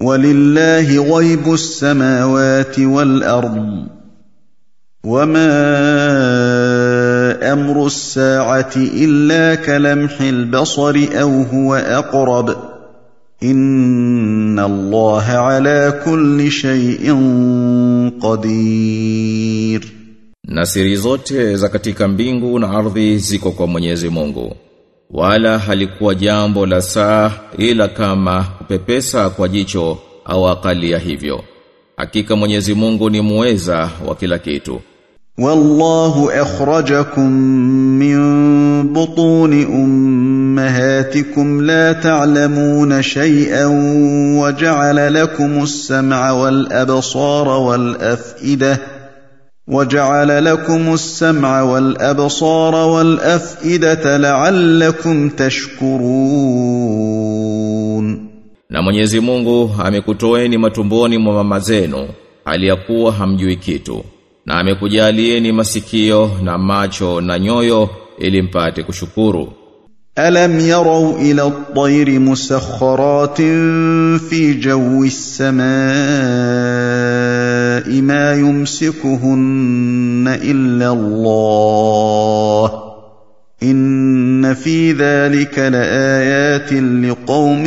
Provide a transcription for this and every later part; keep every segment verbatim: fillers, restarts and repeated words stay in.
walillahi ghaibus samawati wal ardh wama amru as-sa'ati illa kalamhil basari aw huwa aqrab inna Allaha ala kulli shay'in qadir. Na siri zote za katika mbingu na ardhi ziko kwa Mwenyezi Mungu, wala halikuwa jambo la saa ila kama kupepesa kwa jicho au akali ya hivyo. Hakika Mwenyezi Mungu ni muweza wa kila kitu. Wallahu akhrajakum min butuni ummahatikum la ta'lamuna shay'an wa ja'ala lakumus sam'a wal absara wal af'idah وَجَعَلَ لَكُمُ السَّمْعَ وَالْأَبْصَارَ وَالْأَفْئِدَةَ لَعَلَّكُمْ تَشْكُرُونَ. Na Mwenyezi Mungu amekutoeni matumboni mwa mama zenu hali ya kuwa hamjui kitu, na amekujalieni masikio na macho na nyoyo ili mpate kushukuru. أَلَمْ يَرَوْا إِلَى الطَّيْرِ مُسَخَّرَاتٍ فِي جَوِّ السَّمَاءِ مَا يُمْسِكُهُنَّ إِلَّا اللَّهُ إِنَّ فِي ذَلِكَ لَآيَاتٍ لِقَوْمٍ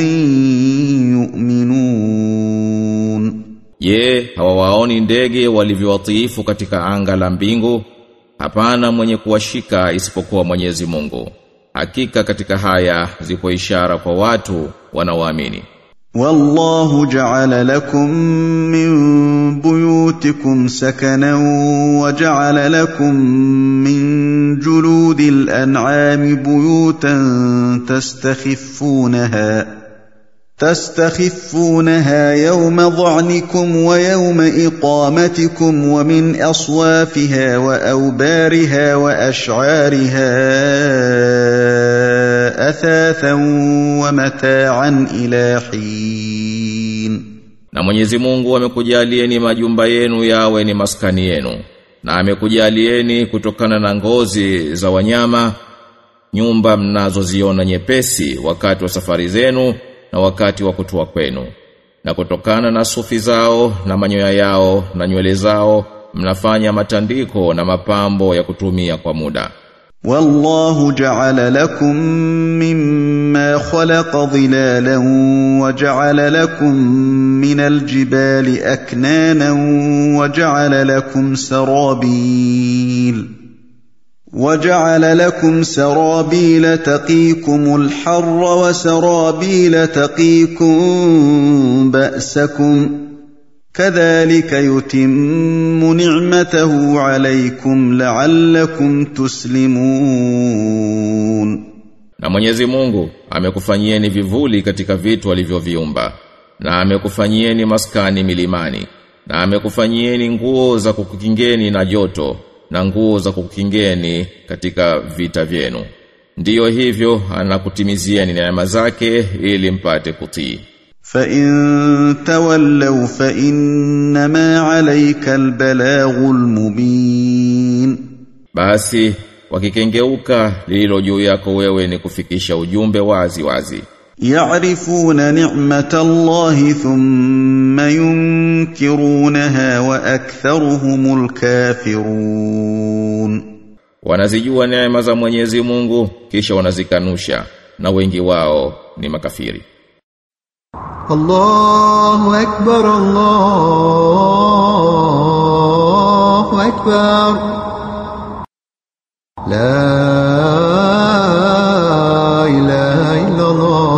يُؤْمِنُونَ. Je, hawawaoni ndege walivyowatiifu katika anga la mbingu? Hapana mwenye kuwashika isipokuwa Mwenyezi Mungu. Hakika katika haya zipo ishara kwa watu wanaoamini. Wallahu ja'ala lakum min buyutikum sakanan wa ja'ala lakum min juludil an'ami buyutan tastakhifunaha تستخفونها يوم ظعنكم ويوم إقامتكم ومن أصوافها وأوبارها وأشعارها أثاثا ومتاعا إلى حين. Na Mwenyezi Mungu amekujalieni majumba yenu yawe ni maskani yenu, na amekujalieni kutokana na ngozi za wanyama nyumba mnazoziona nyepesi wakati wa safari zenu na wakati wa kutua kwenu, na kutokana na sufi zao na manyoya yao na nywele zao mnafanya matandiko na mapambo ya kutumia kwa muda. Wallahu ja'ala lakum mimma khalaqa dhilalan wa ja'ala lakum minal jibali aknanan wa ja'ala lakum sarabil وَجَعَلَ لَكُمْ سَرَابِيلَ تَقِيكُمُ الْحَرَّ وَسَرَابِيلَ تَقِيكُمْ بَأْسَكُمْ كَذَلِكَ يُتِمُّ نِعْمَتَهُ عَلَيْكُمْ لَعَلَّكُمْ تُسْلِمُونَ. Na Mwenyezi Mungu amekufanyieni vivuli katika vitu alivyoviumba, na amekufanyieni maskani milimani, na amekufanyieni nguo za kukukingeni na joto na nguo za kukingeni katika vita vyenu. Ndiyo hivyo anakutimizieni neema zake ili mpate kutii. Fa in tawallaw fa innama alayka albalaghul mubin. Basi wakikengeuka lilo juu yako wewe ni kufikisha ujumbe wazi wazi. يعرفون نعمة الله ثم ينكرونها وأكثرهم الكافرون. Wanazijua neema za Mwenyezi Mungu kisha wanazikanusha, na wengi wao ni makafiri. Allahu akbar, Allahu akbar. La ilaha illa Allah.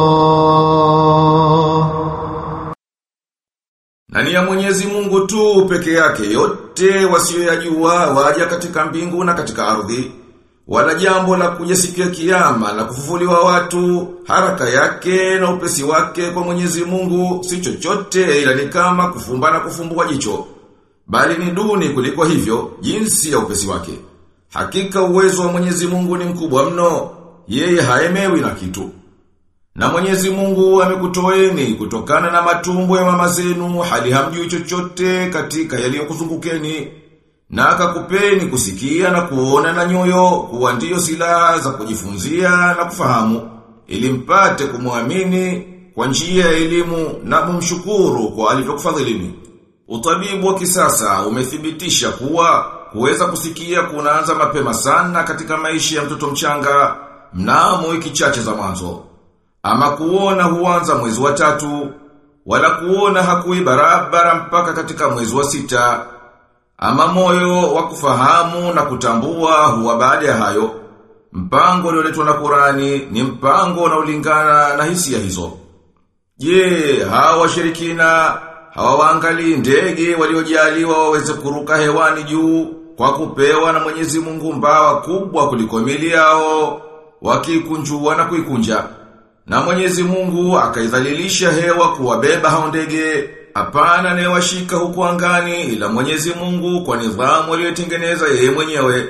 Na ni ya Mwenyezi Mungu tu peke yake yote wasioyajua waja katika mbingu na katika ardhi, wala jambo la kuja siku ya kiyama la kufufuliwa watu, haraka yake na upesi wake kwa Mwenyezi Mungu si chochote ila ni kama kufumba na kufumbua jicho, bali ni duni kuliko hivyo jinsi ya upesi wake. Hakika uwezo wa Mwenyezi Mungu ni mkubwa mno, yeye haemewi na kitu. Na Mwenyezi Mungu amekutoeni kutokana na matumbo ya mama zenu hali hamjui chochote katika yaliyokuzungukeni, na akakupeni kusikia na kuona na nyoyo kuwa ndiyo silaha za kujifunzia na kufahamu, ili mpate kumwamini kwa njia ya elimu na mumshukuru kwa alivyokufadhilini. Utabibu wa kisasa umethibitisha kuwa kuweza kusikia kunaanza mapema sana katika maisha ya mtoto mchanga mnamo wiki chache za mwanzo. Ama kuona huanza mwezi wa tatu, wala kuona hakui barabara mpaka katika mwezi wa sita. Ama moyo wa kufahamu na kutambua huwa baada ya hayo. Mpango ulioletwa na Qur'ani ni mpango unaolingana na hisia hizo. Je, hawa washirikina hawaangalii ndege waliojaliwa waweze kuruka hewani juu kwa kupewa na Mwenyezi Mungu mbawa kubwa kuliko mili yao, wakikunjua na kuikunja. Na Mwenyezi Mungu akaidhalilisha hewa kuwabeba hao ndege, hapana anayewashika huko angani ila Mwenyezi Mungu kwa nidhamu aliyotengeneza yeye mwenyewe.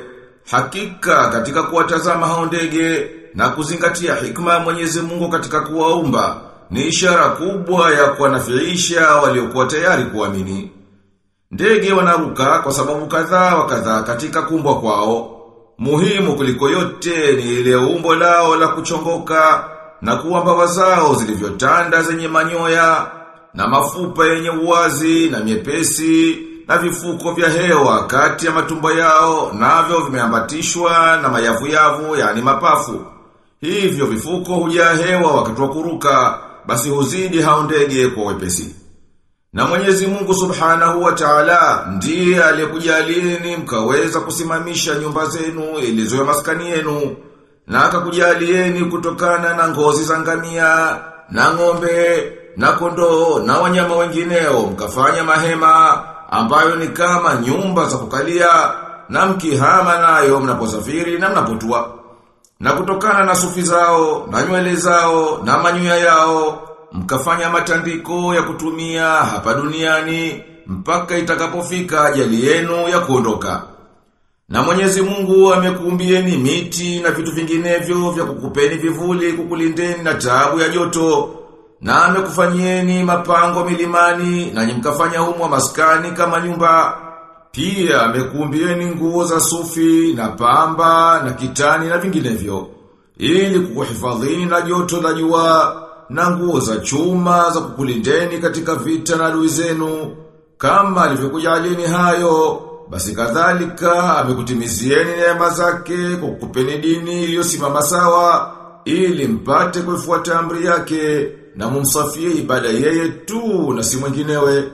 Hakika katika kuwatazama hao ndege na kuzingatia hikma ya Mwenyezi Mungu katika kuwaumba ni ishara kubwa ya kuwanafiisha waliokuwa tayari kuamini. Ndege wanaruka kwa sababu kadhaa wa kadhaa katika kumbwa kwao. Muhimu kuliko yote ni ile umbo lao la kuchongoka na kuwa mbawa zao zilivyotanda zenye manyoya na mafupa yenye uwazi na miepesi na vifuko vya hewa kati ya matumbo yao navyo vimeambatishwa na mayavu-yavu yani mapafu. Hivyo vifuko hujaa hewa wakati wa kuruka, basi huzidi hao ndege kwa wepesi. Na Mwenyezi Mungu Subhanahu wa Ta'ala ndiye aliyekujalieni mkaweza kusimamisha nyumba zenu ilizo ya maskani yenu, na akakujalieni kutokana na ngozi za ngamia na ng'ombe na kondoo na wanyama wengineo, mkafanya mahema ambayo ni kama nyumba za kukalia na mkihama nayo mnaposafiri na mnapotua. Na kutokana na sufi zao, na nywele zao, na manyoya yao, mkafanya matandiko ya kutumia hapa duniani, mpaka itakapofika ajali yenu ya kuondoka. Na Mwenyezi Mungu amekuumbieni miti na vitu vinginevyo vya kukupeni vivuli kukulindeni na taabu ya joto. Na amekufanyieni mapango milimani na mkafanya humo maskani kama nyumba. Pia amekuumbieni nguo za sufi na pamba na kitani na vinginevyo, ili kukuhifadhini na joto la jua, na nguo za chuma za kukulindeni katika vita na adui zenu. Kama alivyokujalieni hayo, basi kadhalika amekutimizieni neema zake kwa kukupeni dini iliyosimama sawa, ili mpate kuifuata amri yake na mumsafie ibada yeye tu na si mwinginewe.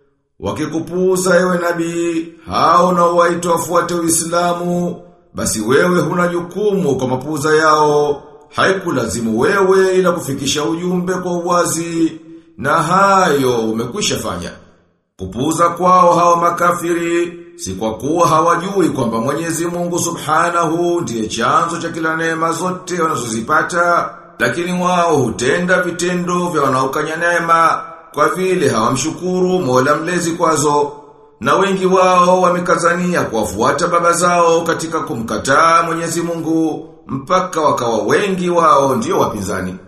Wakikupuuza ewe nabii, hao na waito wafuate Uislamu, basi wewe huna jukumu kwa mapuuza yao. Haikulazimu wewe ila kufikisha ujumbe kwa uwazi, na hayo umekwisha fanya. Kupuuza kwao hawa makafiri si kwa kuwa hawajui kwamba Mwenyezi Mungu Subhanahu ndiye chanzo cha kila neema zote wanazozipata, lakini wao hutenda vitendo vya wanaokanya neema kwa vile hawamshukuru Mola mlezi kwazo. Na wengi wao wamekazania kuwafuata baba zao katika kumkataa Mwenyezi Mungu, mpaka wakawa wengi wao ndio wapinzani.